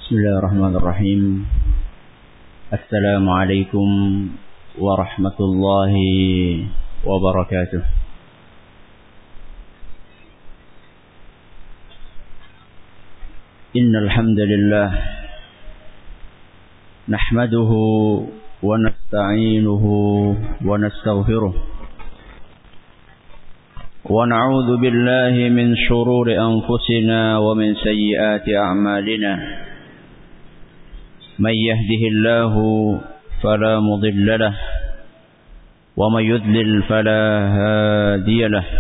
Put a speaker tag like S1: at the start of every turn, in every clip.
S1: Bismillahirrahmanirrahim. Assalamualaikum warahmatullahi wabarakatuh. Innal hamdalillah nahmaduhu wa nasta'inuhu wa nastaghfiruh wa na'udzu billahi min shururi anfusina wa min sayyiati a'malina. Man yahdihillahu fala mudilla lahu wa man yudlil fala hadiya lahu.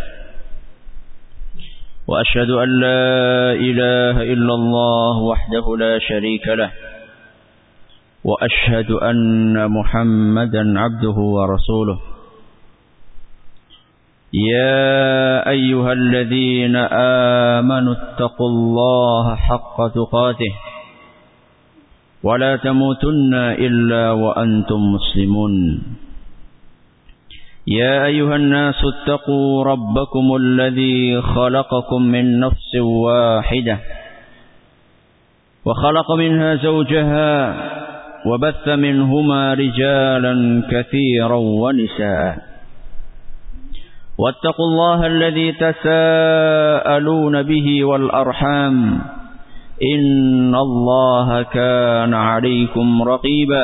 S1: Wa asyhadu an la ilaha illallah wahdahu la syarika lahu wa asyhadu anna Muhammadan 'abduhu wa rasuluh. يا أيها الذين آمنوا اتقوا الله حق تقاته ولا تموتن إلا وأنتم مسلمون. يا أيها الناس اتقوا ربكم الذي خلقكم من نفس واحدة وخلق منها زوجها وبث منهما رجالا كثيرا ونساء. واتقوا الله الذي تساءلون به والأرحام إن الله كان عليكم رقيبا.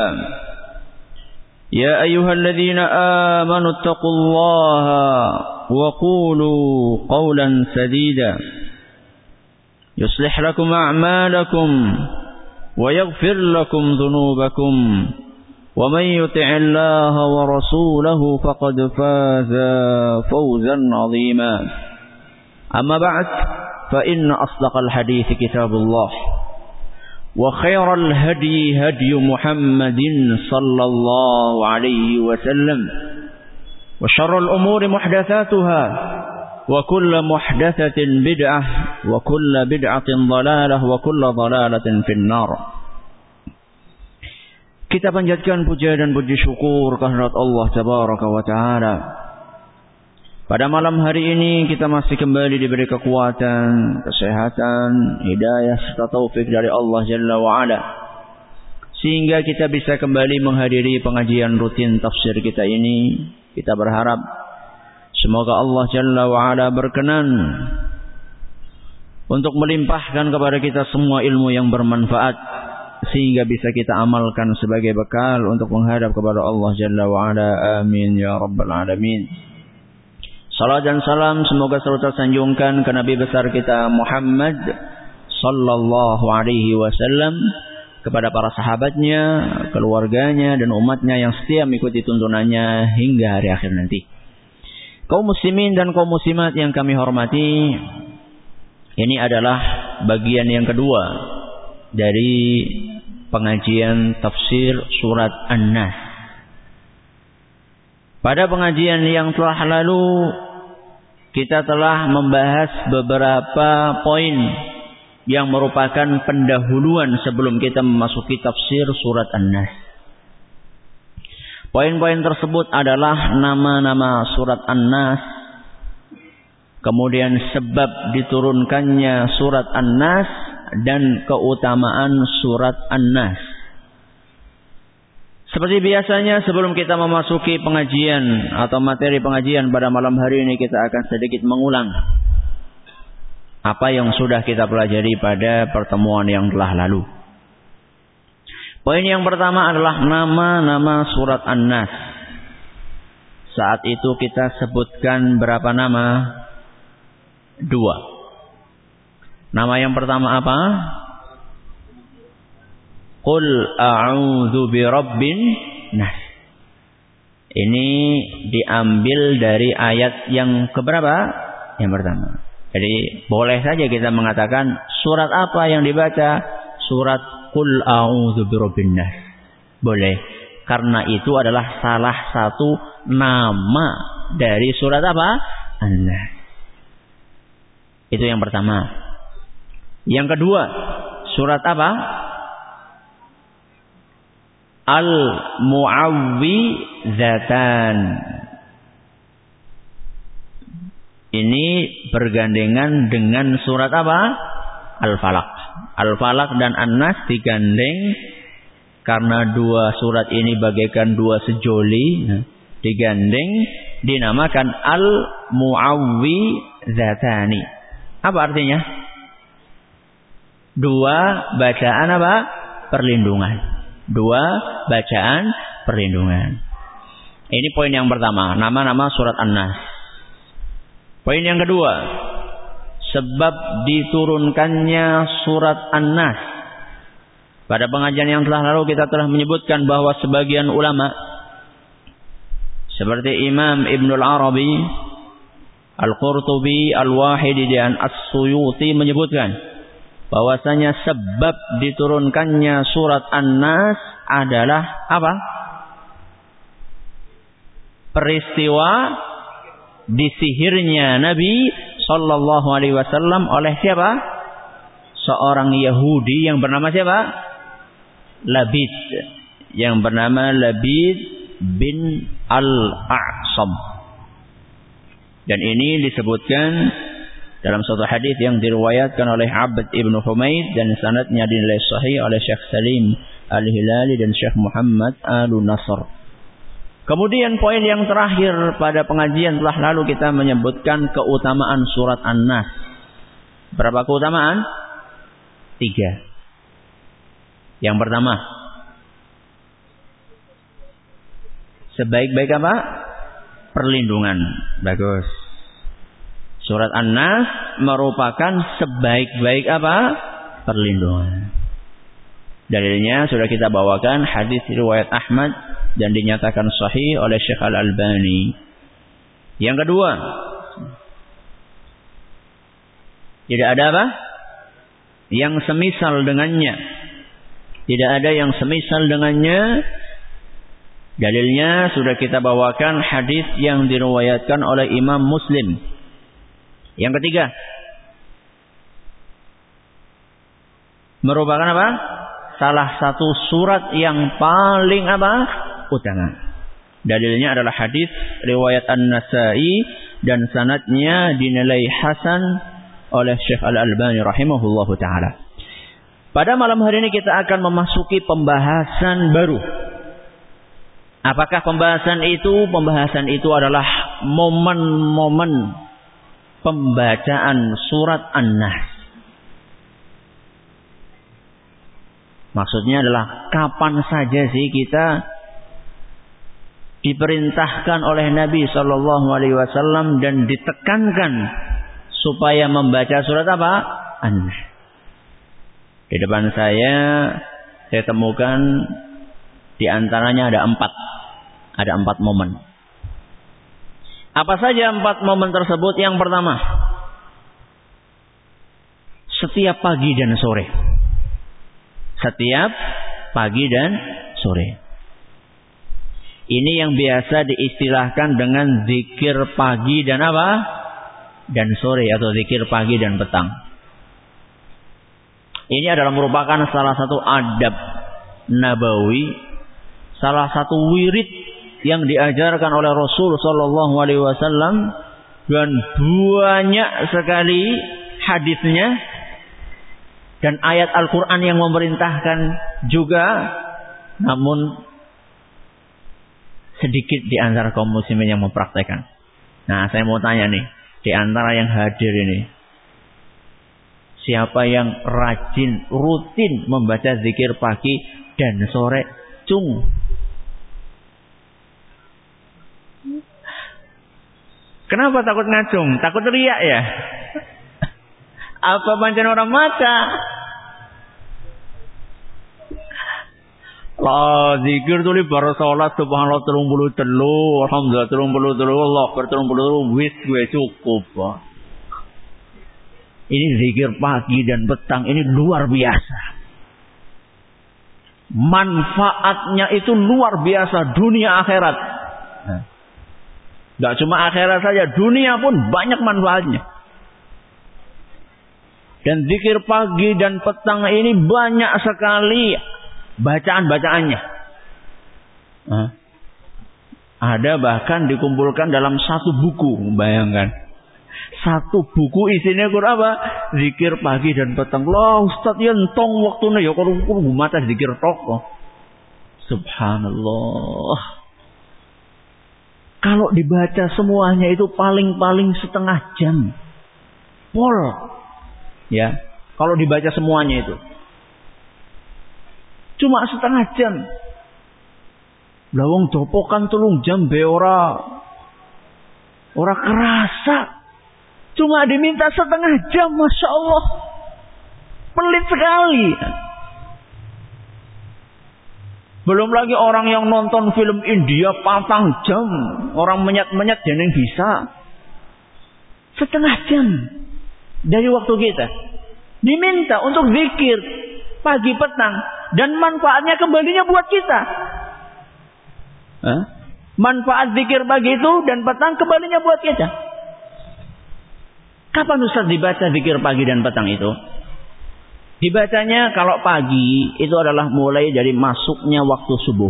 S1: يا أيها الذين آمنوا اتقوا الله وقولوا قولا سديدا يصلح لكم أعمالكم ويغفر لكم ذنوبكم ومن يطع الله ورسوله فقد فاز فوزا عظيما. أما بعد فإن أصدق الحديث كتاب الله وخير الهدي هدي محمد صلى الله عليه وسلم وشر الأمور محدثاتها وكل محدثة بدعة وكل بدعة ضلالة وكل ضلالة في النار. Kita panjatkan puja dan puji syukur kehadirat Allah Tabaraka wa Ta'ala. Pada malam hari ini kita masih kembali diberi kekuatan, kesehatan, hidayah serta taufik dari Allah Jalla wa Ala, sehingga kita bisa kembali menghadiri pengajian rutin tafsir kita ini. Kita berharap semoga Allah Jalla wa Ala berkenan untuk melimpahkan kepada kita semua ilmu yang bermanfaat, sehingga bisa kita amalkan sebagai bekal untuk menghadap kepada Allah Jalla wa Ala. Amin ya rabbal alamin. Salam dan salam semoga selalu tersanjungkan ke Nabi besar kita Muhammad sallallahu alaihi wasallam, kepada para sahabatnya, keluarganya dan umatnya yang setia mengikuti tuntunannya hingga hari akhir nanti. Kaum muslimin dan kaum muslimat yang kami hormati, ini adalah bagian yang kedua dari pengajian tafsir surat An-Nas. Pada pengajian yang telah lalu kita telah membahas beberapa poin yang merupakan pendahuluan sebelum kita memasuki tafsir surat An-Nas. Poin-poin tersebut adalah nama-nama surat An-Nas, kemudian sebab diturunkannya surat An-Nas dan keutamaan surat An-Nas. Seperti biasanya sebelum kita memasuki pengajian atau materi pengajian pada malam hari ini, kita akan sedikit mengulang apa yang sudah kita pelajari pada pertemuan yang telah lalu. Poin yang pertama adalah nama-nama surat An-Nas. Saat itu kita sebutkan berapa nama? 2. Nama yang pertama apa? Qul a'udzu birabbin nas. Ini diambil dari ayat yang keberapa? Yang pertama. Jadi boleh saja kita mengatakan surat apa yang dibaca? Surat Qul a'udzu birabbin nas. Boleh. Karena itu adalah salah satu nama dari surat apa? An-Nas. Itu yang pertama. Yang kedua, surat apa? Al-Mu'awwidhatan. Ini bergandengan dengan surat apa? Al-Falaq. Al-Falaq dan An-Nas digandeng karena dua surat ini bagaikan dua sejoli, digandeng dinamakan Al-Mu'awwidhatani. Apa artinya? Dua bacaan apa? Perlindungan. Dua bacaan perlindungan. Ini poin yang pertama, nama-nama surat An-Nas. Poin yang kedua, sebab diturunkannya surat An-Nas. Pada pengajian yang telah lalu kita telah menyebutkan bahwa sebagian ulama seperti Imam Ibnul Arabi, Al-Qurtubi, Al-Wahidi dan As-Suyuti menyebutkan bahwasanya sebab diturunkannya surat An-Nas adalah apa? Peristiwa disihirnya Nabi sallallahu alaihi wasallam oleh siapa? Seorang Yahudi yang bernama siapa? Labid, yang bernama Labid bin Al-A'sam. Dan ini disebutkan dalam suatu hadis yang diriwayatkan oleh Abd ibn Humaid dan sanadnya dinilai sahih oleh Syekh Salim Al-Hilali dan Syekh Muhammad Al-Nasr. Kemudian poin yang terakhir pada pengajian telah lalu kita menyebutkan keutamaan surat An-Nas. Berapa keutamaan? 3. Yang pertama, sebaik-baik apa? Perlindungan. Bagus. Surat An-Nas merupakan sebaik-baik apa? Perlindungan. Dalilnya sudah kita bawakan hadis riwayat Ahmad dan dinyatakan sahih oleh Syekh Al-Albani. Yang kedua, tidak ada apa? Yang semisal dengannya. Tidak ada yang semisal dengannya. Dalilnya sudah kita bawakan hadis yang diriwayatkan oleh Imam Muslim. Yang ketiga, merupakan apa? Salah satu surat yang paling apa? Utama. Dalilnya adalah hadis riwayat An-Nasa'i dan sanadnya dinilai hasan oleh Syekh Al-Albani rahimahullahu taala. Pada malam hari ini kita akan memasuki pembahasan baru. Apakah pembahasan itu? Pembahasan itu adalah momen-momen pembacaan surat An-Nas. Maksudnya adalah kapan saja sih kita diperintahkan oleh Nabi Shallallahu Alaihi Wasallam dan ditekankan supaya membaca surat apa? An-Nas. Di depan saya temukan di antaranya ada 4. Ada 4 momen. Apa saja 4 momen tersebut? Yang pertama, setiap pagi dan sore. Setiap pagi dan sore. Ini yang biasa diistilahkan dengan zikir pagi dan apa? Dan sore, atau zikir pagi dan petang. Ini adalah merupakan salah satu adab nabawi, salah satu wirid yang diajarkan oleh Rasul sallallahu alaihi wasallam, dan banyak sekali hadisnya dan ayat Al-Qur'an yang memerintahkan juga, namun sedikit di antara kaum muslimin yang mempraktekkan. Nah, saya mau tanya nih, di antara yang hadir ini, siapa yang rajin, rutin membaca zikir pagi dan sore? Cung. Kenapa takut ngacung? Takut riak ya? Apa pancen orang maca? La zikir tuli bar salat subhanallah 33, alhamdulillah 33, Allah akbar 33, wis gue cukup. Ini zikir pagi dan petang ini luar biasa. Manfaatnya itu luar biasa, dunia akhirat. Tidak cuma akhirat saja, dunia pun banyak manfaatnya. Dan zikir pagi dan petang ini banyak sekali bacaan-bacaannya. Ada bahkan dikumpulkan dalam satu buku, bayangkan. Satu buku isinya Quran apa? Zikir pagi dan petang. Lah Ustaz ya entong waktune ya kalau mata zikir tok. Subhanallah. Kalau dibaca semuanya itu paling-paling setengah jam. Pol. Ya, kalau dibaca semuanya itu. Cuma setengah jam. Lawang dopokan 3 jam be ora kerasa. Cuma diminta setengah jam, Masya Allah. Pelit sekali. Belum lagi orang yang nonton film India 4 jam. Orang menyat-menyat jeneng bisa. Setengah jam dari waktu kita. Diminta untuk zikir pagi petang. Dan manfaatnya kembalinya buat kita. Manfaat zikir pagi itu dan petang kembalinya buat kita. Kapan Ustaz dibaca zikir pagi dan petang itu? Dibacanya kalau pagi itu adalah mulai dari masuknya waktu subuh.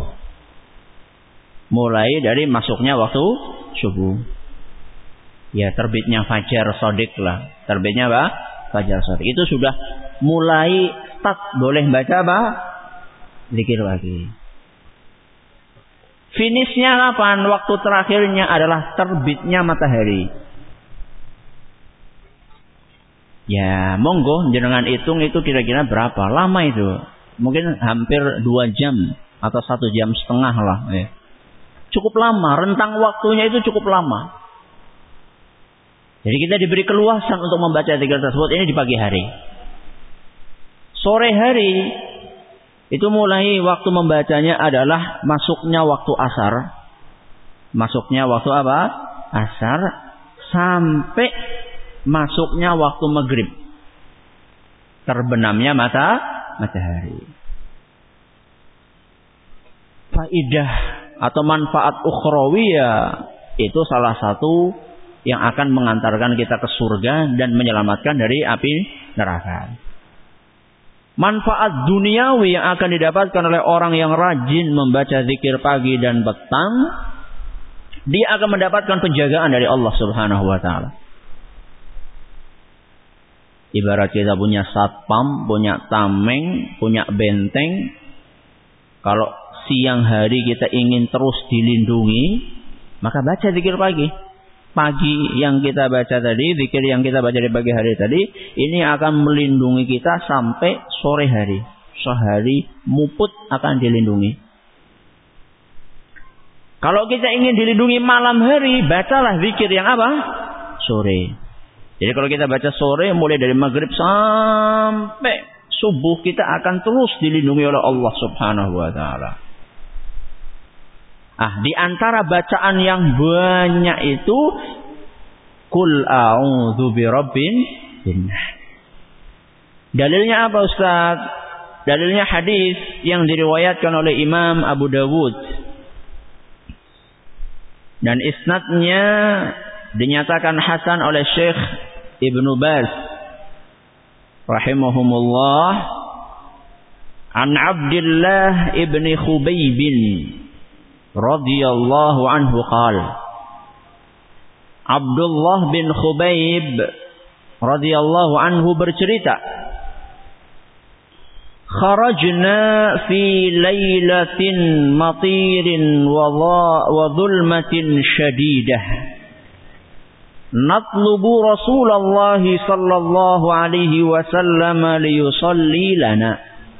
S1: Mulai dari masuknya waktu subuh. Ya, terbitnya fajar shadiq lah. Terbitnya apa? Fajar shadiq. Itu sudah mulai start boleh baca apa? Zikir pagi. Finishnya kapan? Waktu terakhirnya adalah terbitnya matahari. Ya, monggo jenengan hitung itu kira-kira berapa lama itu? Mungkin hampir 2 jam atau 1 jam setengah lah. Ya. Cukup lama, rentang waktunya itu cukup lama. Jadi kita diberi keluasan untuk membaca zikir tersebut ini di pagi hari. Sore hari itu mulai waktu membacanya adalah masuknya waktu asar. Masuknya waktu apa? Asar sampai masuknya waktu maghrib. Terbenamnya matahari. Faidah atau manfaat ukhrawiyah itu salah satu yang akan mengantarkan kita ke surga dan menyelamatkan dari api neraka. Manfaat duniawi yang akan didapatkan oleh orang yang rajin membaca zikir pagi dan petang, dia akan mendapatkan penjagaan dari Allah Subhanahu wa taala. Ibarat kita punya satpam, punya tameng, punya benteng. Kalau siang hari kita ingin terus dilindungi, maka baca zikir pagi. Pagi yang kita baca tadi, zikir yang kita baca di pagi hari tadi, ini akan melindungi kita sampai sore hari. Sehari muput akan dilindungi. Kalau kita ingin dilindungi malam hari, bacalah zikir yang apa? Sore. Jadi kalau kita baca sore mulai dari maghrib sampai subuh kita akan terus dilindungi oleh Allah Subhanahu wa taala. Di antara bacaan yang banyak itu Qul a'udzu birabbin nas. Dalilnya apa Ustaz? Dalilnya hadis yang diriwayatkan oleh Imam Abu Dawud. Dan isnadnya dinyatakan hasan oleh Syekh Ibnu Baz rahimahumullah an Abdullah ibni Khubayb radhiyallahu anhu qala Abdullah bin Khubayb radhiyallahu anhu bercerita kharajna fi lailatin matirin wa dhulmatin shadidah natlubu Rasulullah sallallahu alaihi wasallam liyusalli lana.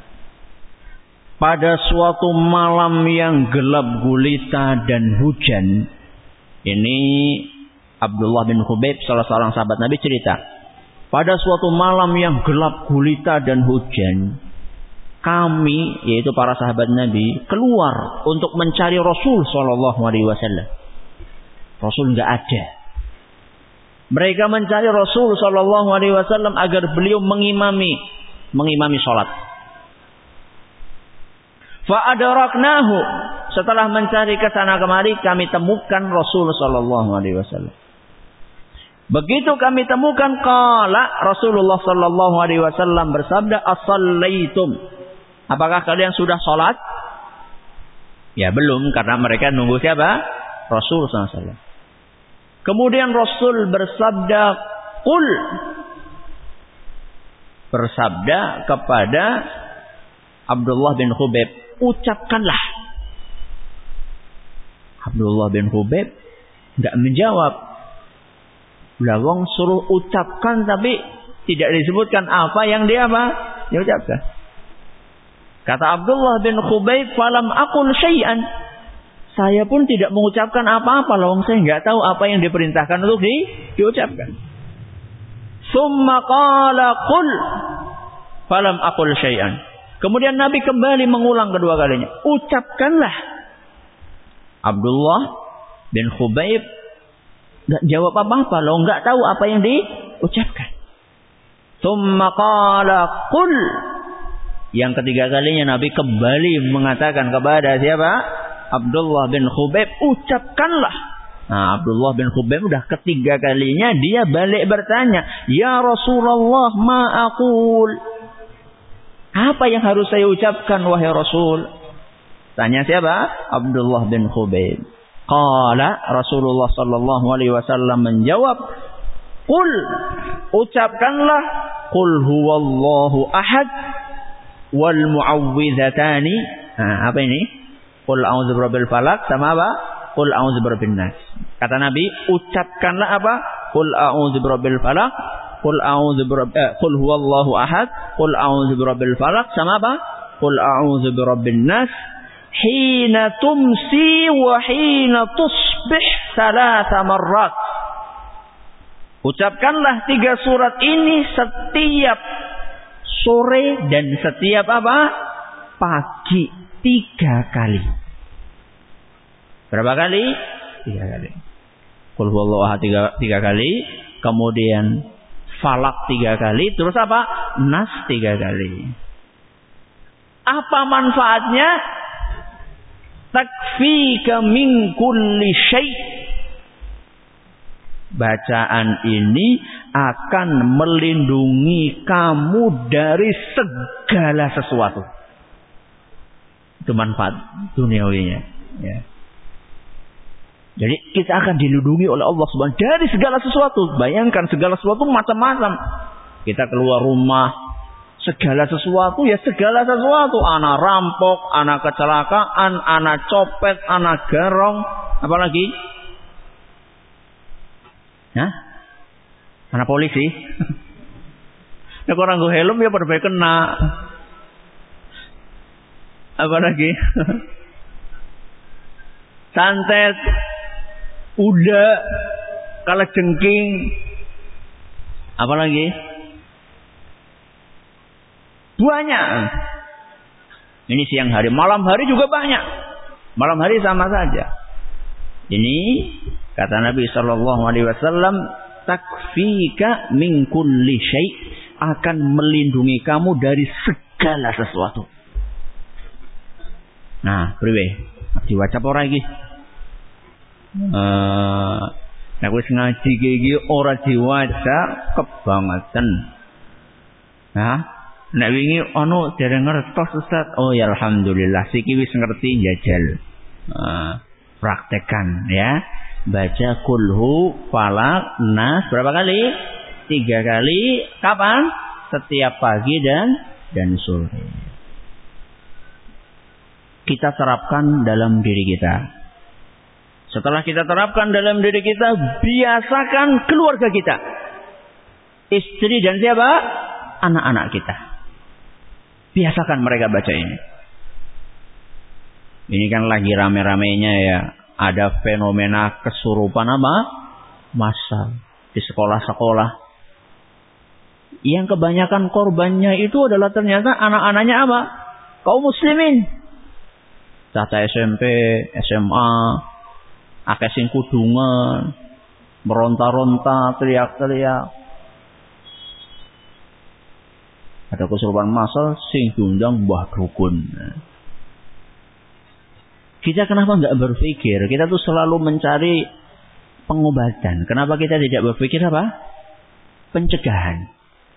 S1: Pada suatu malam yang gelap gulita dan hujan. Ini Abdullah bin Khubayb salah seorang sahabat Nabi cerita. Pada suatu malam yang gelap gulita dan hujan, kami yaitu para sahabat Nabi keluar untuk mencari Rasul sallallahu alaihi wasallam. Rasul enggak ada. Mereka mencari Rasul sallallahu alaihi wasallam agar beliau mengimami salat. Fa adraknahu. Setelah mencari ke sana kemari kami temukan Rasul sallallahu alaihi wasallam. Begitu kami temukan qala Rasulullah sallallahu alaihi wasallam bersabda as-sallaitum. Apakah kalian sudah salat? Ya belum karena mereka nunggu siapa? Rasul sallallahu alaihi wasallam. Kemudian Rasul bersabda, "Qul." Bersabda kepada Abdullah bin Khubayb, "Ucapkanlah." Abdullah bin Khubayb enggak menjawab. Lah wong suruh ucapkan tapi tidak disebutkan apa yang dia ucapkan. Kata Abdullah bin Khubayb, "Falam aqul syai'an." Saya pun tidak mengucapkan apa-apa, loh saya enggak tahu apa yang diperintahkan untuk diucapkan. Summa qala qul falam aqul syai'an. Kemudian Nabi kembali mengulang kedua kalinya, "Ucapkanlah." Abdullah bin Khubayb enggak jawab apa-apa, loh enggak tahu apa yang diucapkan. Summa qala qul. Yang ketiga kalinya Nabi kembali mengatakan kepada siapa? Abdullah bin Khubayb, "Ucapkanlah." Nah, Abdullah bin Khubayb udah ketiga kalinya dia balik bertanya, "Ya Rasulullah, ma aqul?" Apa yang harus saya ucapkan wahai Rasul? Tanya siapa? Abdullah bin Khubayb. Qala Rasulullah sallallahu alaihi wasallam menjawab, "Qul." Ucapkanlah, "Qul huwallahu ahad wal mu'awwidhatani." Nah, apa ini? Qul a'udzu birabbil falaq sama apa? Qul a'udzu birabbin nas. Kata Nabi, ucapkanlah apa? Qul a'udzu birabbil falaq, qul huwallahu ahad, qul a'udzu birabbil falaq sama apa? Qul a'udzu birabbin nas. Hina tumsi wa hina tusbih 3 marrat. Ucapkanlah 3 surat ini setiap sore dan setiap apa? Pagi 3 kali. Berapa kali? 3 kali. Qul huwallahu ahad 3 kali, kemudian falak 3 kali, terus apa? Nas 3 kali. Apa manfaatnya? Takfika min kulli syai'. Bacaan ini akan melindungi kamu dari segala sesuatu. Itu manfaat duniawinya. Ya. Jadi kita akan dilindungi oleh Allah Subhanahu dari segala sesuatu. Bayangkan segala sesuatu macam-macam. Kita keluar rumah, segala sesuatu ya segala sesuatu. Anak rampok, anak kecelakaan, anak copet, anak garong, apalagi? Hah? Anak polisi. Nek orang nggo helm ya pada kena. Apa lagi? Santet, uda, kalajengking. Apa lagi? Banyak. Ini siang hari, malam hari juga banyak. Malam hari sama saja. Ini kata Nabi sallallahu alaihi wasallam, takfika min kulli syai', akan melindungi kamu dari segala sesuatu. Nah, priwe? Diwaca apa ora iki? Nek wis ngaji iki ora diwaca kebangetan. Nah, nek wingi ono dereng ngertos Ustaz. Oh ya alhamdulillah, siki wis ngerti jajal. Praktekkan ya. Baca kulhu, falak, nas berapa kali? 3 kali. Kapan? Setiap pagi dan sore. Kita terapkan dalam diri kita. Setelah kita terapkan dalam diri kita, biasakan keluarga kita. Istri dan siapa? Anak-anak kita. Biasakan mereka baca ini. Ini kan lagi rame-ramenya ya. Ada fenomena kesurupan apa? Massal di sekolah-sekolah. Yang kebanyakan korbannya itu adalah ternyata anak-anaknya apa? Kaum muslimin. Caca SMP, SMA, akeh sing kudungan, meronta-ronta, teriak-teriak. Ada kesurupan massal sing diundang Mbah Dukun. Kita kenapa enggak berpikir? Kita tuh selalu mencari pengobatan. Kenapa kita tidak berpikir apa? Pencegahan.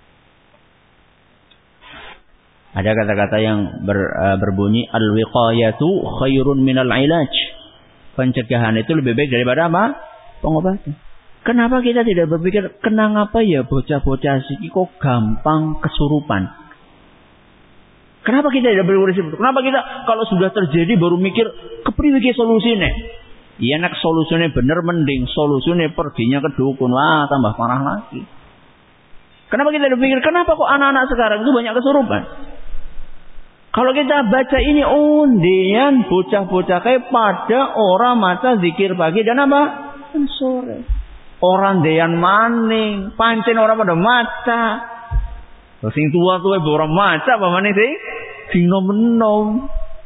S1: Ada kata-kata yang berbunyi al-wiqayatu khairun minal ilaj. Pencegahan itu lebih baik daripada apa? Pengobatan. Kenapa kita tidak berpikir, kenapa ya bocah-bocah siki kok gampang kesurupan? Kenapa kita tidak berpikir seperti itu? Kenapa kita kalau sudah terjadi baru mikir, kepriwe iki solusine? Iya nak solusinya bener, mending solusinya perginya ke dukun. Wah, tambah parah lagi. Kenapa kita berpikir, kenapa kok anak-anak sekarang itu banyak kesurupan? Kalau kita baca ini, undian bocah-bocah kayak pada orang maca zikir pagi dan apa? Dan sore. Orang dean maning, pancen orang pada maca. Sing tua-tua orang maca apa maning sing nom-nom.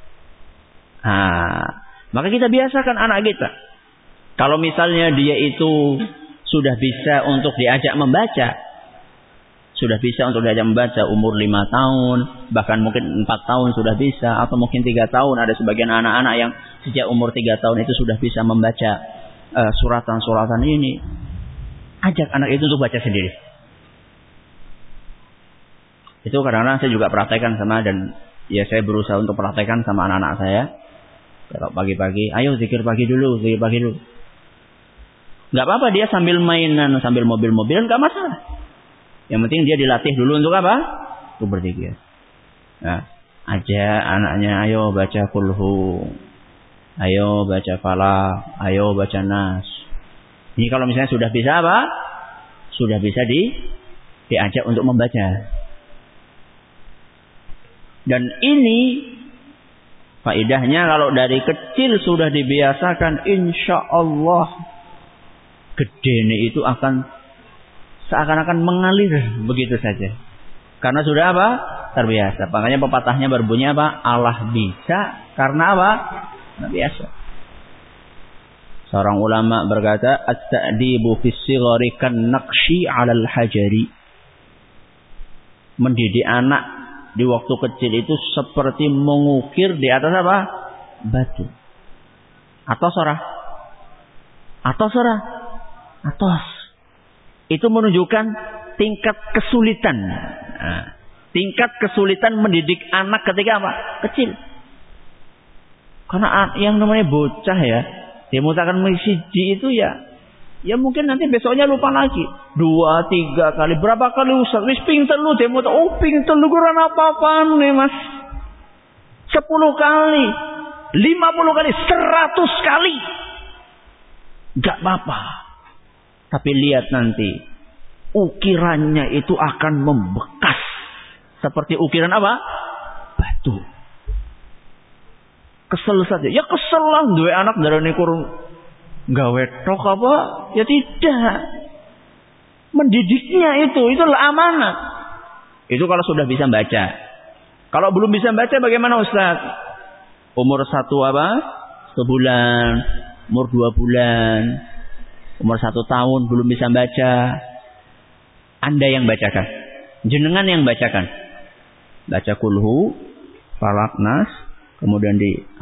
S1: Maka kita biasakan anak kita. Kalau misalnya dia itu sudah bisa untuk diajak membaca, umur 5 tahun, bahkan mungkin 4 tahun sudah bisa, atau mungkin 3 tahun. Ada sebagian anak-anak yang sejak umur 3 tahun itu sudah bisa membaca suratan-suratan ini. Ajak anak itu untuk baca sendiri. Itu kadang-kadang saya juga praktekkan dan saya berusaha untuk praktekkan sama anak-anak saya. Kalau pagi-pagi, ayo zikir pagi dulu. Gak apa-apa dia sambil mainan, sambil mobil-mobilan, gak masalah. Yang penting dia dilatih dulu untuk apa? Untuk berzikir. Nah, ajak anaknya, ayo baca kulhu, ayo baca falaq, ayo baca nas. Ini kalau misalnya sudah bisa apa? Sudah bisa diajak untuk membaca. Dan ini faedahnya kalau dari kecil sudah dibiasakan, insya Allah gedene itu akan seakan-akan mengalir begitu saja. Karena sudah apa? Terbiasa. Makanya pepatahnya berbunyi apa? Allah bisa karena apa? Karena biasa. Seorang ulama berkata, at-ta'dibu fis sighari kan naqshi 'alal hajari. Mendidik anak di waktu kecil itu seperti mengukir di atas apa? Batu. Atos. Itu menunjukkan tingkat kesulitan. Tingkat kesulitan mendidik anak ketika apa? Kecil. Karena yang namanya bocah ya, dia mutakan mesiji itu ya mungkin nanti besoknya lupa lagi. 2, 3 kali, berapa kali Ustaz? Wis ping telu dia muta, ping telu kurang apa-apaan nih Mas. 10 kali, 50 kali, 100 kali. Gak apa-apa. Tapi lihat nanti, ukirannya itu akan membekas. Seperti ukiran apa? Batu. Kesel saja. Ya kesel lah, dua anak darane kurung gawe tok apa? Ya tidak. Mendidiknya itulah amanat. Itu kalau sudah bisa baca. Kalau belum bisa baca bagaimana Ustaz? Umur 1 apa? 1 bulan, umur 2 bulan, umur 1 tahun belum bisa baca. Anda yang bacakan. Jenengan yang bacakan. Baca kulhu, falaq, nas, kemudian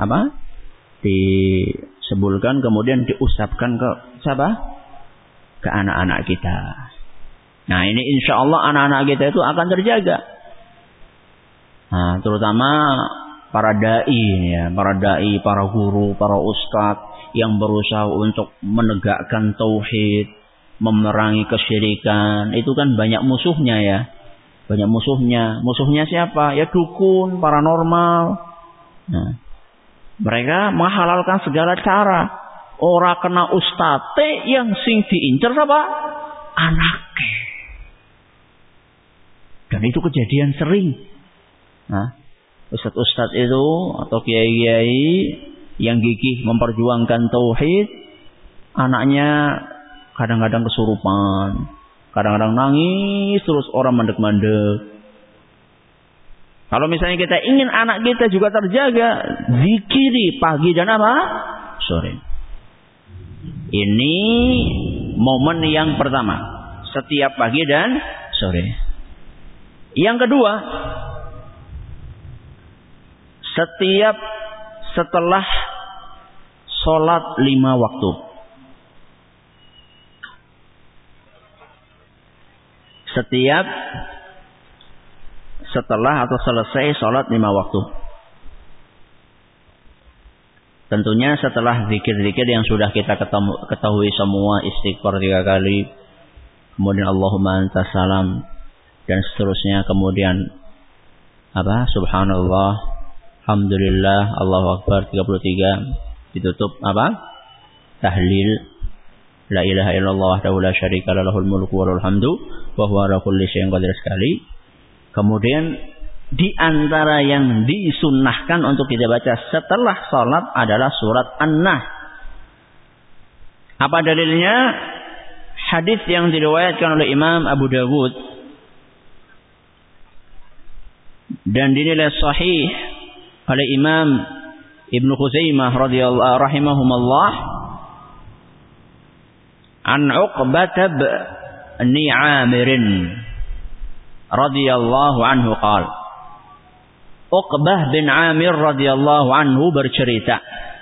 S1: disebulkan, kemudian diusapkan ke siapa? Ke anak-anak kita. Nah, ini insya Allah anak-anak kita itu akan terjaga. Nah, terutama para dai, para guru, para ustadz yang berusaha untuk menegakkan tauhid, memerangi kesyirikan. Itu kan banyak musuhnya ya. Banyak musuhnya. Musuhnya siapa? Ya dukun, paranormal. Nah, mereka menghalalkan segala cara. Ora kena ustate yang sing diincer apa? Anaknya. Dan itu kejadian sering. Nah, ustadz-ustadz itu atau kiai-kiai yang gigih memperjuangkan tauhid, anaknya kadang-kadang kesurupan, kadang-kadang nangis terus orang mandek-mandek. Kalau misalnya kita ingin anak kita juga terjaga, zikiri pagi dan apa? Sore. Ini momen yang pertama, setiap pagi dan sore. Yang kedua, setiap setelah sholat 5 waktu. Setiap setelah atau selesai sholat 5 waktu. Tentunya setelah zikir-zikir yang sudah kita ketahui semua, istighfar 3 kali, kemudian Allahumma antas salam, dan seterusnya, kemudian subhanallah, alhamdulillah, Allahu akbar 33, ditutup tahlil, la ilaha illallah wahdahu la syarika lah, lahul mulku wa lahul hamdu wa huwa ala kulli syai'in qadir sekali. Kemudian di antara yang disunnahkan untuk kita baca setelah salat adalah surat An-Nahl. Apa dalilnya? Hadis yang diriwayatkan oleh Imam Abu Dawud dan dinilai sahih oleh Imam Ibnu Khuzaimah radhiyallahu rahimahumullah, an Uqbah bin Amir radhiyallahu anhu qala, Uqbah bin Amir radhiyallahu anhu bercerita,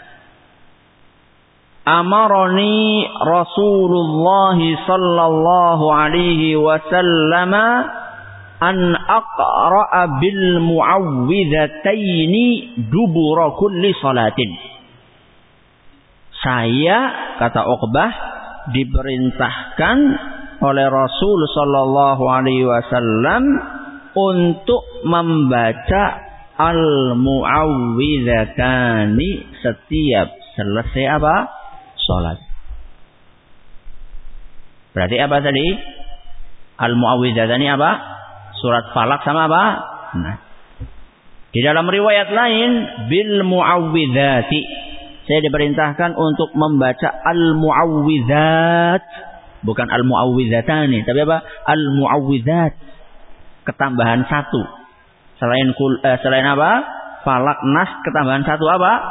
S1: amarani Rasulullah sallallahu alaihi wasallam an aqra'a bil mu'awwidhataini dubura kulli salatin. Saya, kata Uqbah, diperintahkan oleh Rasul sallallahu alaihi wasallam untuk membaca al-mu'awwidhatani setiap selesai salat. Berarti apa tadi? Al-mu'awwidhatani surat Falaq sama Nah. Di dalam riwayat lain, bil mu'awwidhati, saya diperintahkan untuk membaca al-mu'awwidhat, bukan al-mu'awwidhatani, tapi al-mu'awwidhat, ketambahan 1. Selain Falaq, Nas, ketambahan 1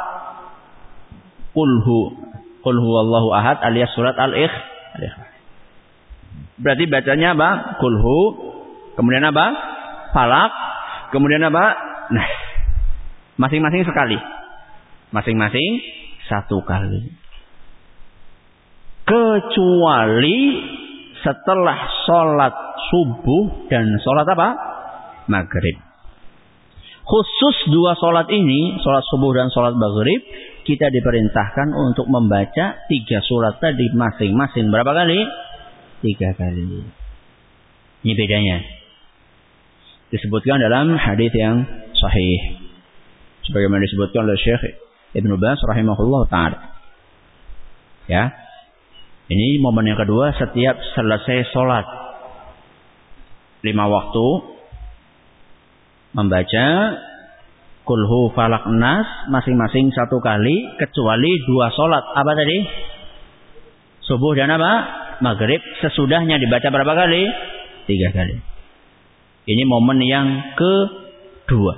S1: Qul huwallahu ahad alias surat Al-Ikhlas. Berarti bacanya Qul hu, kemudian Falaq, kemudian Nah, masing-masing sekali. Masing-masing 1 kali. Kecuali setelah sholat subuh dan sholat maghrib. Khusus 2 sholat ini, sholat subuh dan sholat maghrib, kita diperintahkan untuk membaca 3 surat tadi masing-masing berapa kali? 3 kali. Ini bedanya. Disebutkan dalam hadis yang sahih, sebagaimana disebutkan oleh Syekh Ibnu Baz rahimahullah ta'ala. Ya. Ini momen yang kedua, setiap selesai sholat 5 waktu membaca Qul hu Falaq Nas masing-masing 1 kali, kecuali 2 sholat. Apa tadi? Subuh dan maghrib. Sesudahnya dibaca berapa kali? 3 kali. Ini momen yang kedua.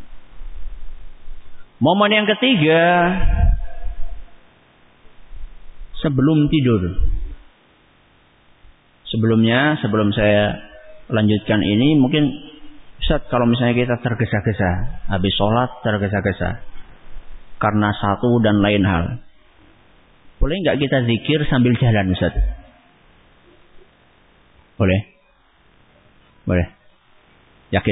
S1: Momen yang ketiga, sebelum tidur. Sebelum saya lanjutkan ini, mungkin Ustaz, kalau misalnya kita tergesa-gesa, habis sholat tergesa-gesa karena satu dan lain hal, boleh nggak kita zikir sambil jalan, Ustaz? Boleh? Boleh? Yakin?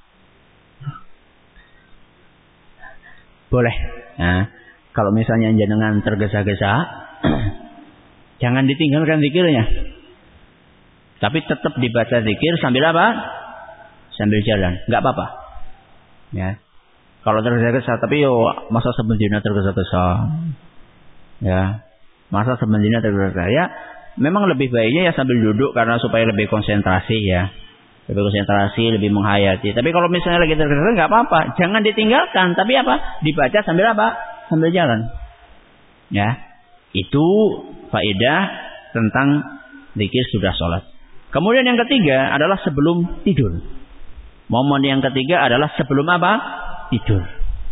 S1: Boleh. Nah, kalau misalnya jenengan tergesa-gesa, jangan ditinggalkan zikirnya, tapi tetap dibaca zikir sambil sambil jalan, nggak apa-apa. Ya, kalau tergesa-gesa, tapi masa sebenarnya tergesa-gesa, ya, masa sebenarnya tergesa-gesa, ya, memang lebih baiknya ya sambil duduk karena supaya lebih konsentrasi, ya, lebih konsentrasi, lebih menghayati. Tapi kalau misalnya lagi tergesa-gesa, nggak apa-apa, jangan ditinggalkan, tapi dibaca sambil sambil jalan. Ya, itu faedah tentang zikir sudah sholat. Kemudian yang ketiga adalah sebelum tidur. Momen yang ketiga adalah sebelum tidur.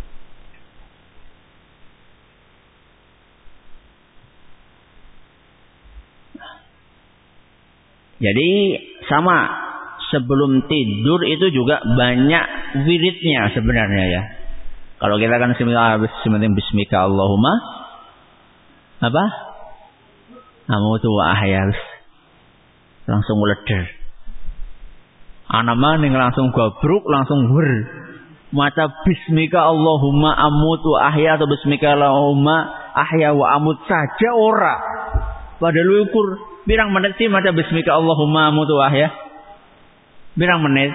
S1: Jadi sama, sebelum tidur itu juga banyak wiridnya sebenarnya, ya. Kalau kita kan bismika Allahumma amutu wa ahya, langsung leder. Anak maning langsung gabruk, langsung Maca bismika Allahumma amutu ahya atau bismika Allahumma ahya wa amut saja ora. Padahal ukur pirang menit sih maca bismika Allahumma amutu ahya? Pirang menit?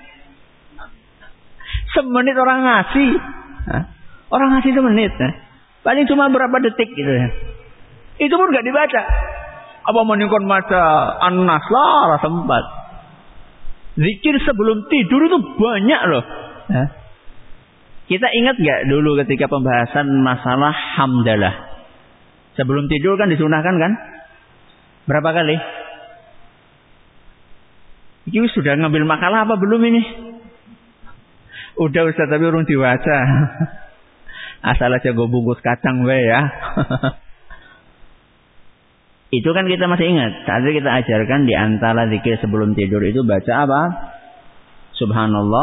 S1: Semenit orang ngasih. Orang ngasih semenit. Paling cuma berapa detik gitu ya. Itu pun enggak dibaca. Apa menikon maca An-Nas lah sempat. Zikir sebelum tidur itu banyak loh. Kita ingat nggak dulu ketika pembahasan masalah hamdalah? Sebelum tidur kan disunahkan kan? Berapa kali? Ini sudah ngambil makalah apa belum ini? Udah Ustaz, tapi urung diwaca. Asal aja gue bungkus kacang we ya. Itu kan kita masih ingat. Tadi kita ajarkan di antara zikir sebelum tidur itu baca apa? Subhanallah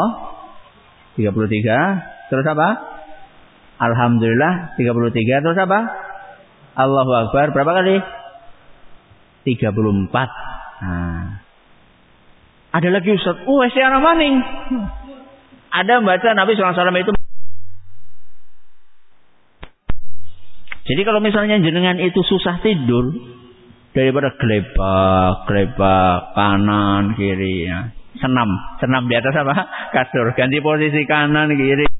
S1: 33. Terus apa? Alhamdulillah 33. Terus apa? Allahu Akbar berapa kali? 34. Nah. Ada lagi Ustaz. Istiara maning. Ada baca Nabi SAW itu. Jadi kalau misalnya jenengan itu susah tidur, daripada gelebak kanan kiri ya. Senam di atas apa? Kasur. Ganti posisi kanan kiri.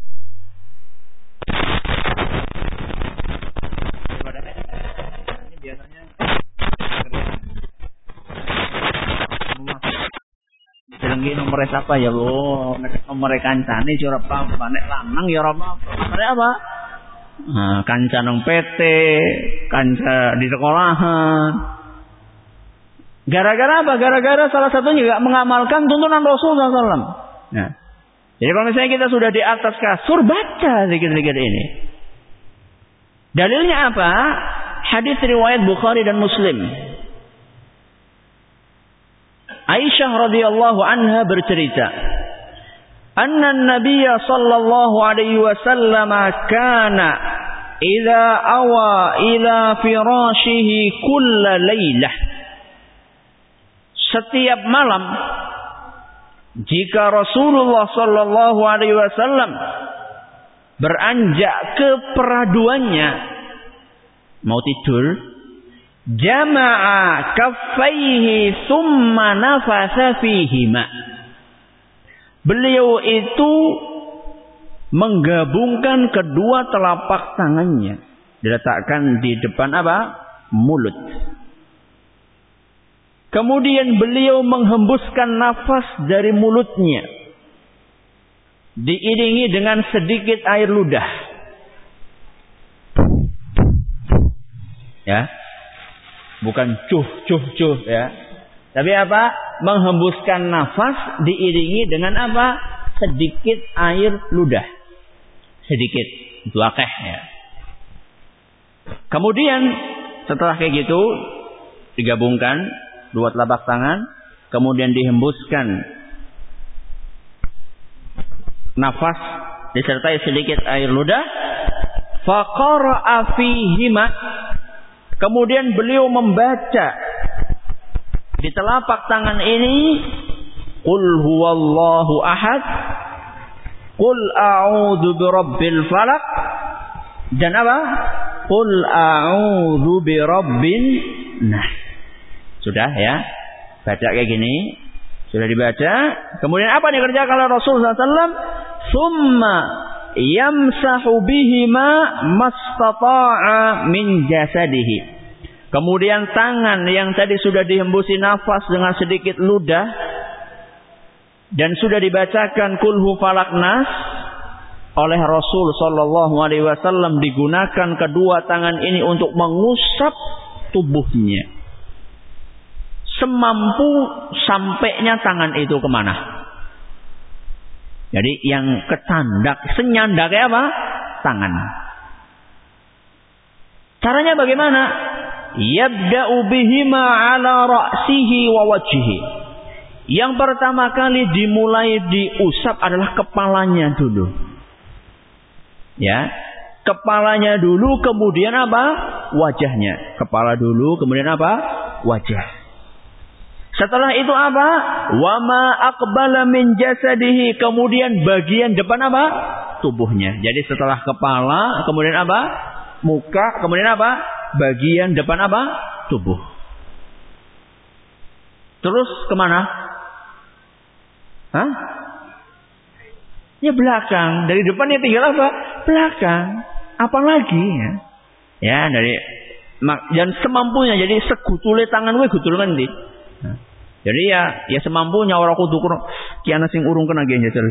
S1: Nomor apa ya lo? Nomor kancane ora apa-apa, nek lanang ya ora apa-apa. Nomor apa? Nah, kanca nang PT, kanca di sekolahan. Gara-gara apa? Gara-gara salah satunya juga mengamalkan tuntunan Rasulullah SAW. Nah, jadi kalau misalnya kita sudah di atas kasur, baca zikir-zikir ini. Dalilnya apa? Hadis riwayat Bukhari dan Muslim. Aisyah radhiyallahu anha bercerita, "Anna an-nabiy sallallahu alaihi wasallam kana idza awa ila firashihi kulla lailah." Setiap malam jika Rasulullah sallallahu alaihi wasallam beranjak ke peraduannya mau tidur, jama'a kaffaihi thumma nafasa fihima. Beliau itu menggabungkan kedua telapak tangannya, diletakkan di depan apa? Mulut. Kemudian beliau menghembuskan nafas dari mulutnya, diiringi dengan sedikit air ludah. Ya. Bukan cuh ya. Tapi apa? Menghembuskan nafas diiringi dengan apa? Sedikit air ludah. Sedikit. Itu akeh ya. Kemudian setelah kayak gitu digabungkan dua telapak tangan, kemudian dihembuskan nafas disertai sedikit air ludah. Faqara'a fihima. Kemudian beliau membaca di telapak tangan ini, Qul huwallahu ahad, Qul a'udzu birabbil falaq, dan apa? Qul a'udzu birabbin nas. Sudah ya? Baca kayak gini. Sudah dibaca. Kemudian apa yang dikerjakan oleh Rasulullah SAW? Summa yamsahu bihima mastata'a min jasadihi. Kemudian tangan yang tadi sudah dihembusi nafas dengan sedikit ludah dan sudah dibacakan kulhu falak nas oleh Rasul sallallahu alaihi wasallam, digunakan kedua tangan ini untuk mengusap tubuhnya semampu sampainya tangan itu kemana. Jadi yang ketandak, senyandaknya apa? Tangan. Caranya bagaimana? Yabda'u bihima ala ra'sihi wa wajhihi. Yang pertama kali dimulai diusap adalah kepalanya dulu. Ya. Kepalanya dulu, kemudian apa? Wajahnya. Kepala dulu, kemudian apa? Wajah. Setelah itu apa? Wa ma aqbala min jasadihi. Kemudian bagian depan apa? Tubuhnya. Jadi setelah kepala, kemudian apa? Muka, kemudian apa? Bagian depan apa? Tubuh. Terus kemana? Hah? Ya belakang. Dari depannya tinggal apa? Belakang. Apalagi ya? Ya dari dan semampunya. Jadi segutule tangan gue gutul ngendi. Jadi ya semampunya ora kudu ki ana sing urung kena nggih jajal.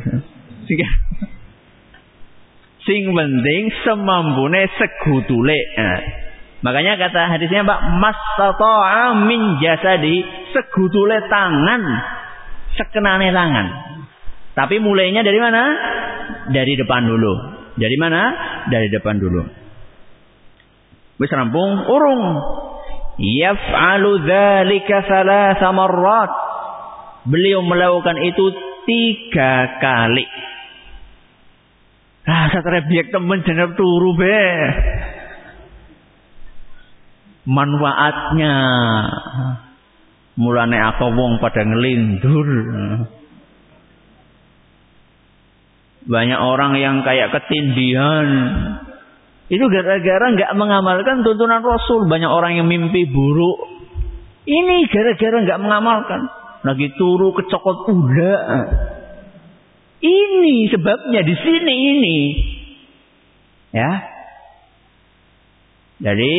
S1: Sing penting semampune segutule. Makanya kata hadisnya Mbak, mastata'a min jasadi, segutule tangan, sekenane tangan. Tapi mulainya dari mana? Dari depan dulu. Dari mana? Dari depan dulu. Wis rampung, urung. Yaf'alu dzalika thalatha marrat. Beliau melakukan itu 3 kali. Satrepyek temen jeneng turu be. Manfaatnya mulane aku wong pada ngelindur. Banyak orang yang kayak ketindihan. Itu gara-gara enggak mengamalkan tuntunan Rasul. Banyak orang yang mimpi buruk. Ini gara-gara enggak mengamalkan. Lagi turu kecokot uda. Ini sebabnya di sini ini. Ya. Jadi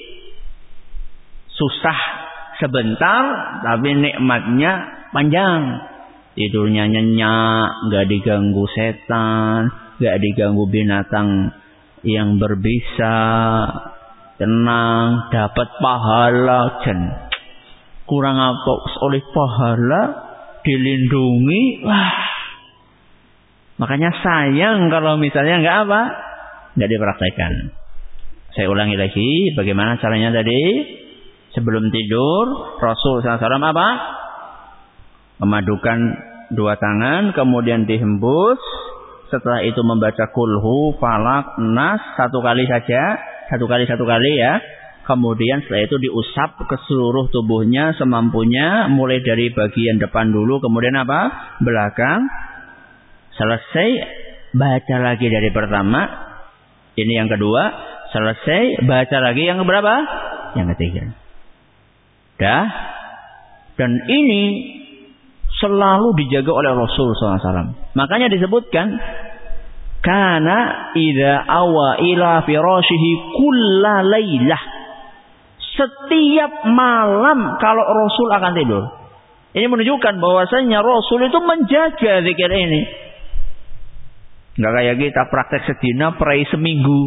S1: susah sebentar tapi nikmatnya panjang. Tidurnya nyenyak, enggak diganggu setan, enggak diganggu binatang yang berbisa, tenang, dapat pahala. Kurang apa oleh pahala, dilindungi. Wah. Makanya sayang kalau misalnya enggak apa? Enggak dipraktekkan. Saya ulangi lagi bagaimana caranya tadi. Sebelum tidur Rasul SAW apa? Memadukan 2 tangan, kemudian dihembus. Setelah itu membaca kulhu, falak, nas 1 kali saja, 1 kali ya. Kemudian setelah itu diusap ke seluruh tubuhnya semampunya, mulai dari bagian depan dulu, kemudian apa? Belakang. Selesai, baca lagi dari pertama. Ini yang kedua. Selesai, baca lagi yang keberapa? Yang ketiga. Dah. Dan ini selalu dijaga oleh Rasul SAW. Makanya disebutkan, kana idza awa ila firashihi kulla lailah. Setiap malam kalau Rasul akan tidur. Ini menunjukkan bahwasanya Rasul itu menjaga zikir ini. Enggak kayak kita praktek sedina, pray seminggu.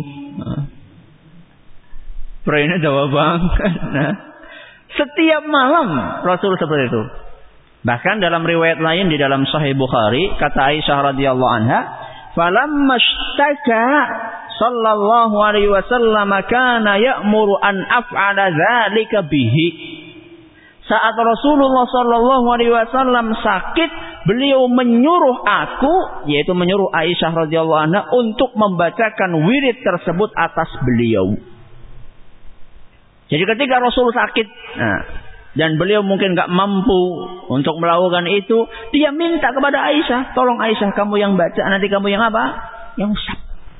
S1: Praynya jauh banget. Setiap malam Rasul seperti itu. Bahkan dalam riwayat lain di dalam Sahih Bukhari, kata Aisyah radhiyallahu anha, "Falamma ishtaka sallallahu alaihi wasallam kana ya'muru an af'ala dzalika bihi." Saat Rasulullah sallallahu alaihi wasallam sakit, beliau menyuruh aku, yaitu menyuruh Aisyah radhiyallahu anha untuk membacakan wirid tersebut atas beliau. Jadi ketika Rasul sakit, dan beliau mungkin enggak mampu untuk melakukan itu, dia minta kepada Aisyah, tolong Aisyah kamu yang baca, nanti kamu yang apa? Yang usap.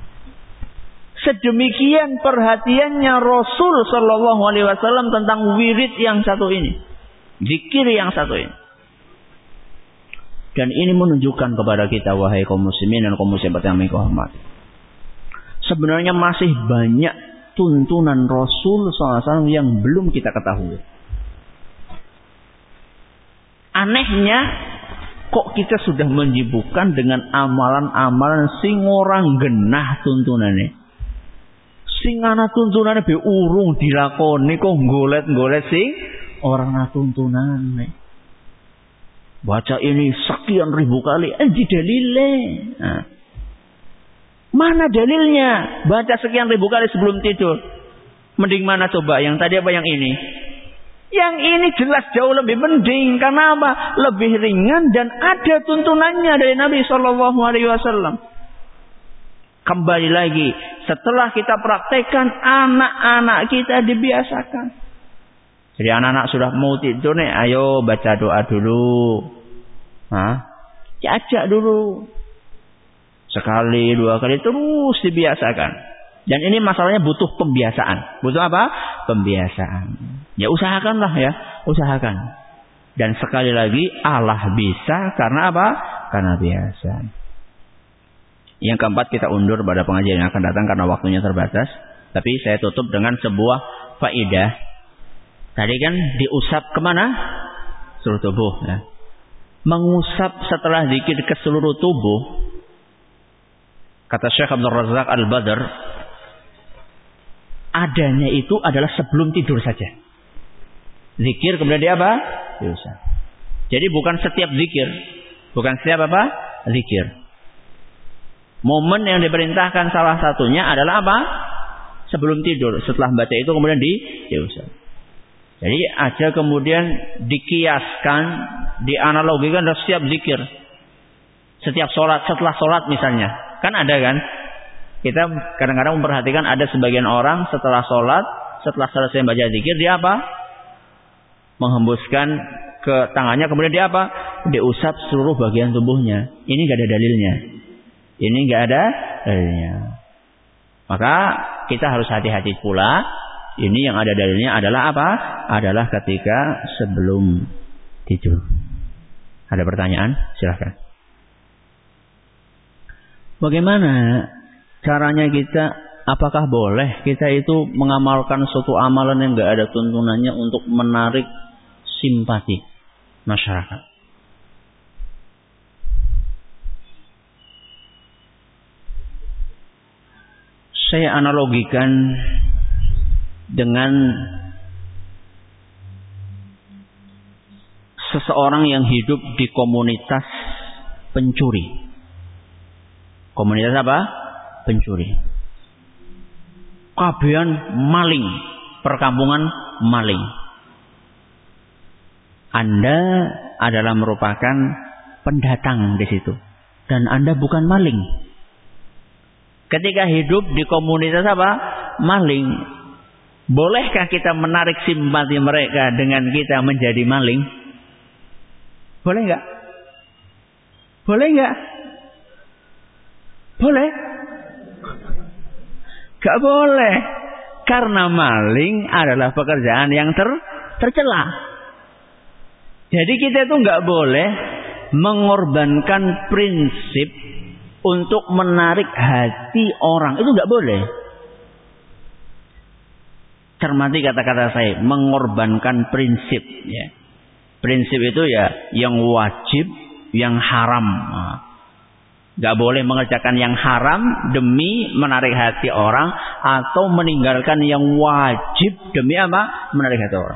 S1: Sedemikian perhatiannya Rasul sallallahu alaihi wasallam tentang wirid yang satu ini. Zikir yang satu ini. Dan ini menunjukkan kepada kita, wahai kaum muslimin dan kaum muslimat yang kami hormati. Sebenarnya masih banyak tuntunan Rasul SAW yang belum kita ketahui. Anehnya, kok kita sudah menyibukkan dengan amalan-amalan sing orang genah tuntunannya. Sing ana tuntunannya be urung dilakoni kok golet-golet sing orang ana tuntunannya. Baca ini sekian ribu kali, di dalile. Mana dalilnya? Baca sekian ribu kali sebelum tidur. Mending mana coba? Yang tadi apa yang ini? Yang ini jelas jauh lebih mending. Karena apa? Lebih ringan dan ada tuntunannya dari Nabi SAW. Kembali lagi. Setelah kita praktekkan, anak-anak kita dibiasakan. Jadi anak-anak sudah mau tidur nih, ayo baca doa dulu. Diajak dulu. Sekali, 2 kali terus dibiasakan. Dan ini masalahnya butuh pembiasaan. Butuh apa? Pembiasaan. Ya usahakanlah ya, usahakan. Dan sekali lagi Allah bisa karena apa? Karena biasa. Yang keempat kita undur pada pengajian yang akan datang karena waktunya terbatas. Tapi saya tutup dengan sebuah faedah. Tadi kan diusap kemana? Seluruh tubuh. Ya. Mengusap setelah zikir ke seluruh tubuh. Kata Syekh Abdul Razak Al-Badr. Adanya itu adalah sebelum tidur saja. Zikir kemudian dia apa? Diusap. Jadi bukan setiap zikir. Bukan setiap apa? Zikir. Momen yang diperintahkan salah satunya adalah apa? Sebelum tidur. Setelah baca itu kemudian diusap. Jadi aja kemudian dikiaskan, dianalogikan dari setiap zikir. Setiap sholat, setelah sholat misalnya. Kan ada kan? Kita kadang-kadang memperhatikan ada sebagian orang setelah sholat, setelah selesai baca zikir, dia apa? Menghembuskan ke tangannya, kemudian dia apa? Diusap seluruh bagian tubuhnya. Ini gak ada dalilnya. Ini gak ada dalilnya. Maka kita harus hati-hati pula. Ini yang ada dalilnya adalah apa? Adalah ketika sebelum tidur. Ada pertanyaan? Silahkan. Bagaimana caranya kita? Apakah boleh kita itu mengamalkan suatu amalan yang gak ada tuntunannya untuk menarik simpati masyarakat? Saya analogikan dengan seseorang yang hidup di komunitas pencuri. Komunitas apa? Pencuri. Kabehan maling, perkampungan maling. Anda adalah merupakan pendatang di situ dan Anda bukan maling. Ketika hidup di komunitas apa? Maling. Bolehkah kita menarik simpati mereka dengan kita menjadi maling? Boleh enggak? Boleh enggak? Boleh? Enggak boleh. Karena maling adalah pekerjaan yang tercela. Jadi kita itu enggak boleh mengorbankan prinsip untuk menarik hati orang. Itu enggak boleh. Cermati kata-kata saya, mengorbankan prinsip. Ya. Prinsip itu ya yang wajib, yang haram. Enggak boleh mengerjakan yang haram demi menarik hati orang, atau meninggalkan yang wajib demi apa? Menarik hati orang.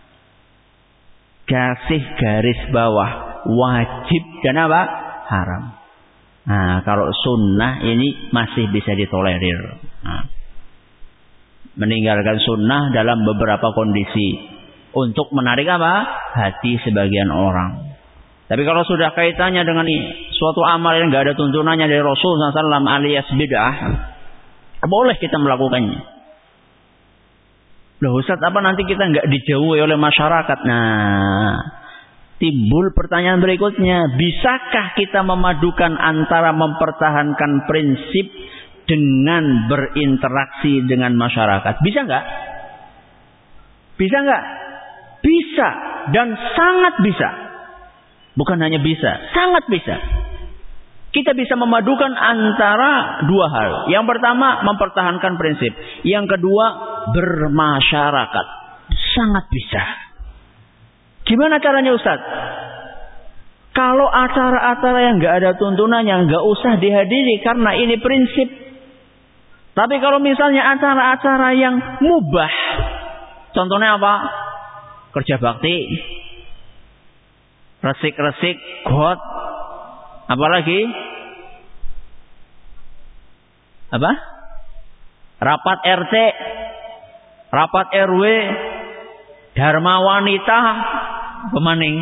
S1: Kasih garis bawah, wajib dan apa? Haram. Nah, kalau sunnah ini masih bisa ditolerir. Meninggalkan sunnah dalam beberapa kondisi untuk menarik apa? Hati sebagian orang. Tapi kalau sudah kaitannya dengan suatu amal yang enggak ada tuntunannya dari Rasulullah SAW alias bid'ah, boleh kita melakukannya. Loh Ustaz, apa nanti kita enggak dijauhi oleh masyarakat? Nah, timbul pertanyaan berikutnya, bisakah kita memadukan antara mempertahankan prinsip dengan berinteraksi dengan masyarakat? Bisa enggak? Bisa enggak? Bisa, dan sangat bisa. Bukan hanya bisa, sangat bisa. Kita bisa memadukan antara dua hal. Yang pertama, mempertahankan prinsip. Yang kedua, bermasyarakat. Sangat bisa. Gimana caranya Ustaz? Kalau acara-acara yang gak ada tuntunannya, gak usah dihadiri karena ini prinsip. Tapi kalau misalnya acara-acara yang mubah, contohnya apa? Kerja bakti, resik-resik, got, apalagi? Apa? Rapat RT, rapat RW, dharma wanita, pemaning.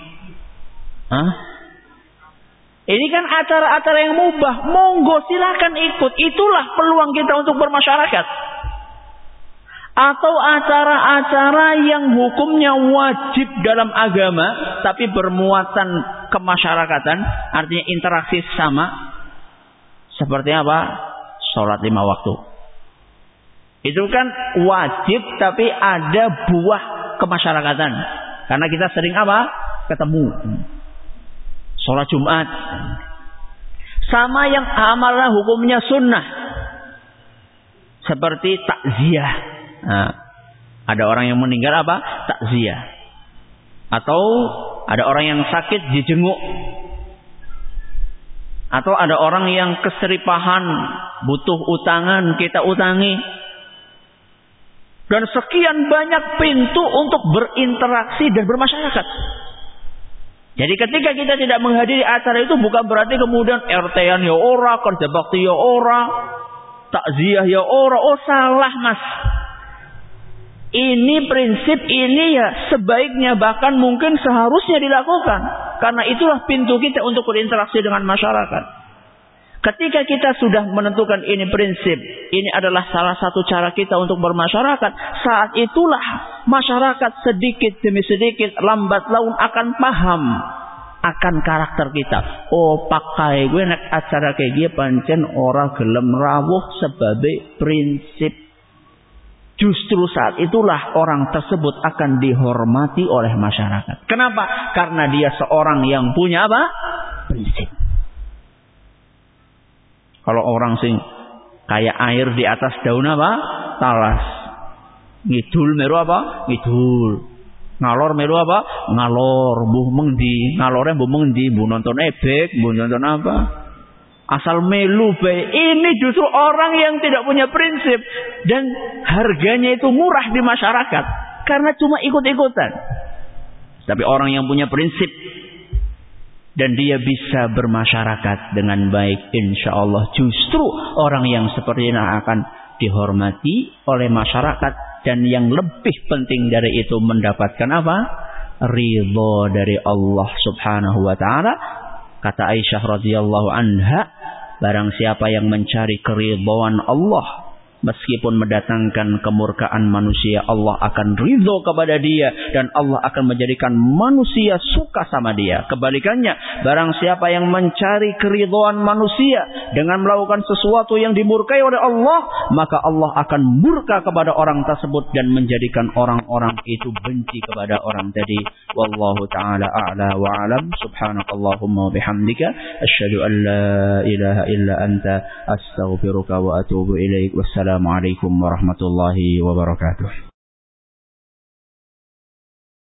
S1: Ini kan acara-acara yang mubah. Monggo silakan ikut. Itulah peluang kita untuk bermasyarakat. Atau acara-acara yang hukumnya wajib dalam agama tapi bermuatan kemasyarakatan, artinya interaksi sama. Seperti apa? Sholat 5 waktu. Itu kan wajib tapi ada buah kemasyarakatan. Karena kita sering apa? Ketemu. Sholat Jumat. Sama yang amalnya hukumnya sunnah. Seperti takziah. Nah, ada orang yang meninggal apa? Takziah. Atau ada orang yang sakit dijenguk. Atau ada orang yang keseripahan, butuh utangan, kita utangi. Dan sekian banyak pintu untuk berinteraksi dan bermasyarakat. Jadi ketika kita tidak menghadiri acara itu bukan berarti kemudian RT-an ya ora, kerja bakti ya ora, takziah ya ora. Oh salah mas. Ini prinsip ini ya sebaiknya bahkan mungkin seharusnya dilakukan. Karena itulah pintu kita untuk berinteraksi dengan masyarakat. Ketika kita sudah menentukan ini prinsip, ini adalah salah satu cara kita untuk bermasyarakat. Saat itulah masyarakat sedikit demi sedikit lambat laun akan paham akan karakter kita. Oh pakai gue nak acara kayak gini pancen ora gelem rawuh sebagai prinsip. Justru saat itulah orang tersebut akan dihormati oleh masyarakat. Kenapa? Karena dia seorang yang punya apa? Prinsip. Kalau orang sing kayak air di atas daun apa? Talas. Ngidul meru apa? Ngidul. Ngalor meru apa? Ngalor. Mbuh mengdi. Ngalore mbuh mengdi. Mbuh nonton ebek. Mbuh nonton apa? Asal melu bae. Ini justru orang yang tidak punya prinsip. Dan harganya itu murah di masyarakat. Karena cuma ikut-ikutan. Tapi orang yang punya prinsip. Dan dia bisa bermasyarakat dengan baik. Insya Allah justru orang yang seperti ini akan dihormati oleh masyarakat. Dan yang lebih penting dari itu mendapatkan apa? Ridho dari Allah subhanahu wa ta'ala. Kata Aisyah radhiyallahu anha, barang siapa yang mencari keridhaan Allah, meskipun mendatangkan kemurkaan manusia, Allah akan ridho kepada dia dan Allah akan menjadikan manusia suka sama dia. Kebalikannya, barang siapa yang mencari keridhaan manusia dengan melakukan sesuatu yang dimurkai oleh Allah, maka Allah akan murka kepada orang tersebut dan menjadikan orang-orang itu benci kepada orang tadi. Wallahu ta'ala a'la wa alam. Subhanakallahumma wa bihamdika asyhadu an la ilaha illa anta astaghfiruka wa atubu ilaik. Wassalamualaikum warahmatullahi wabarakatuh.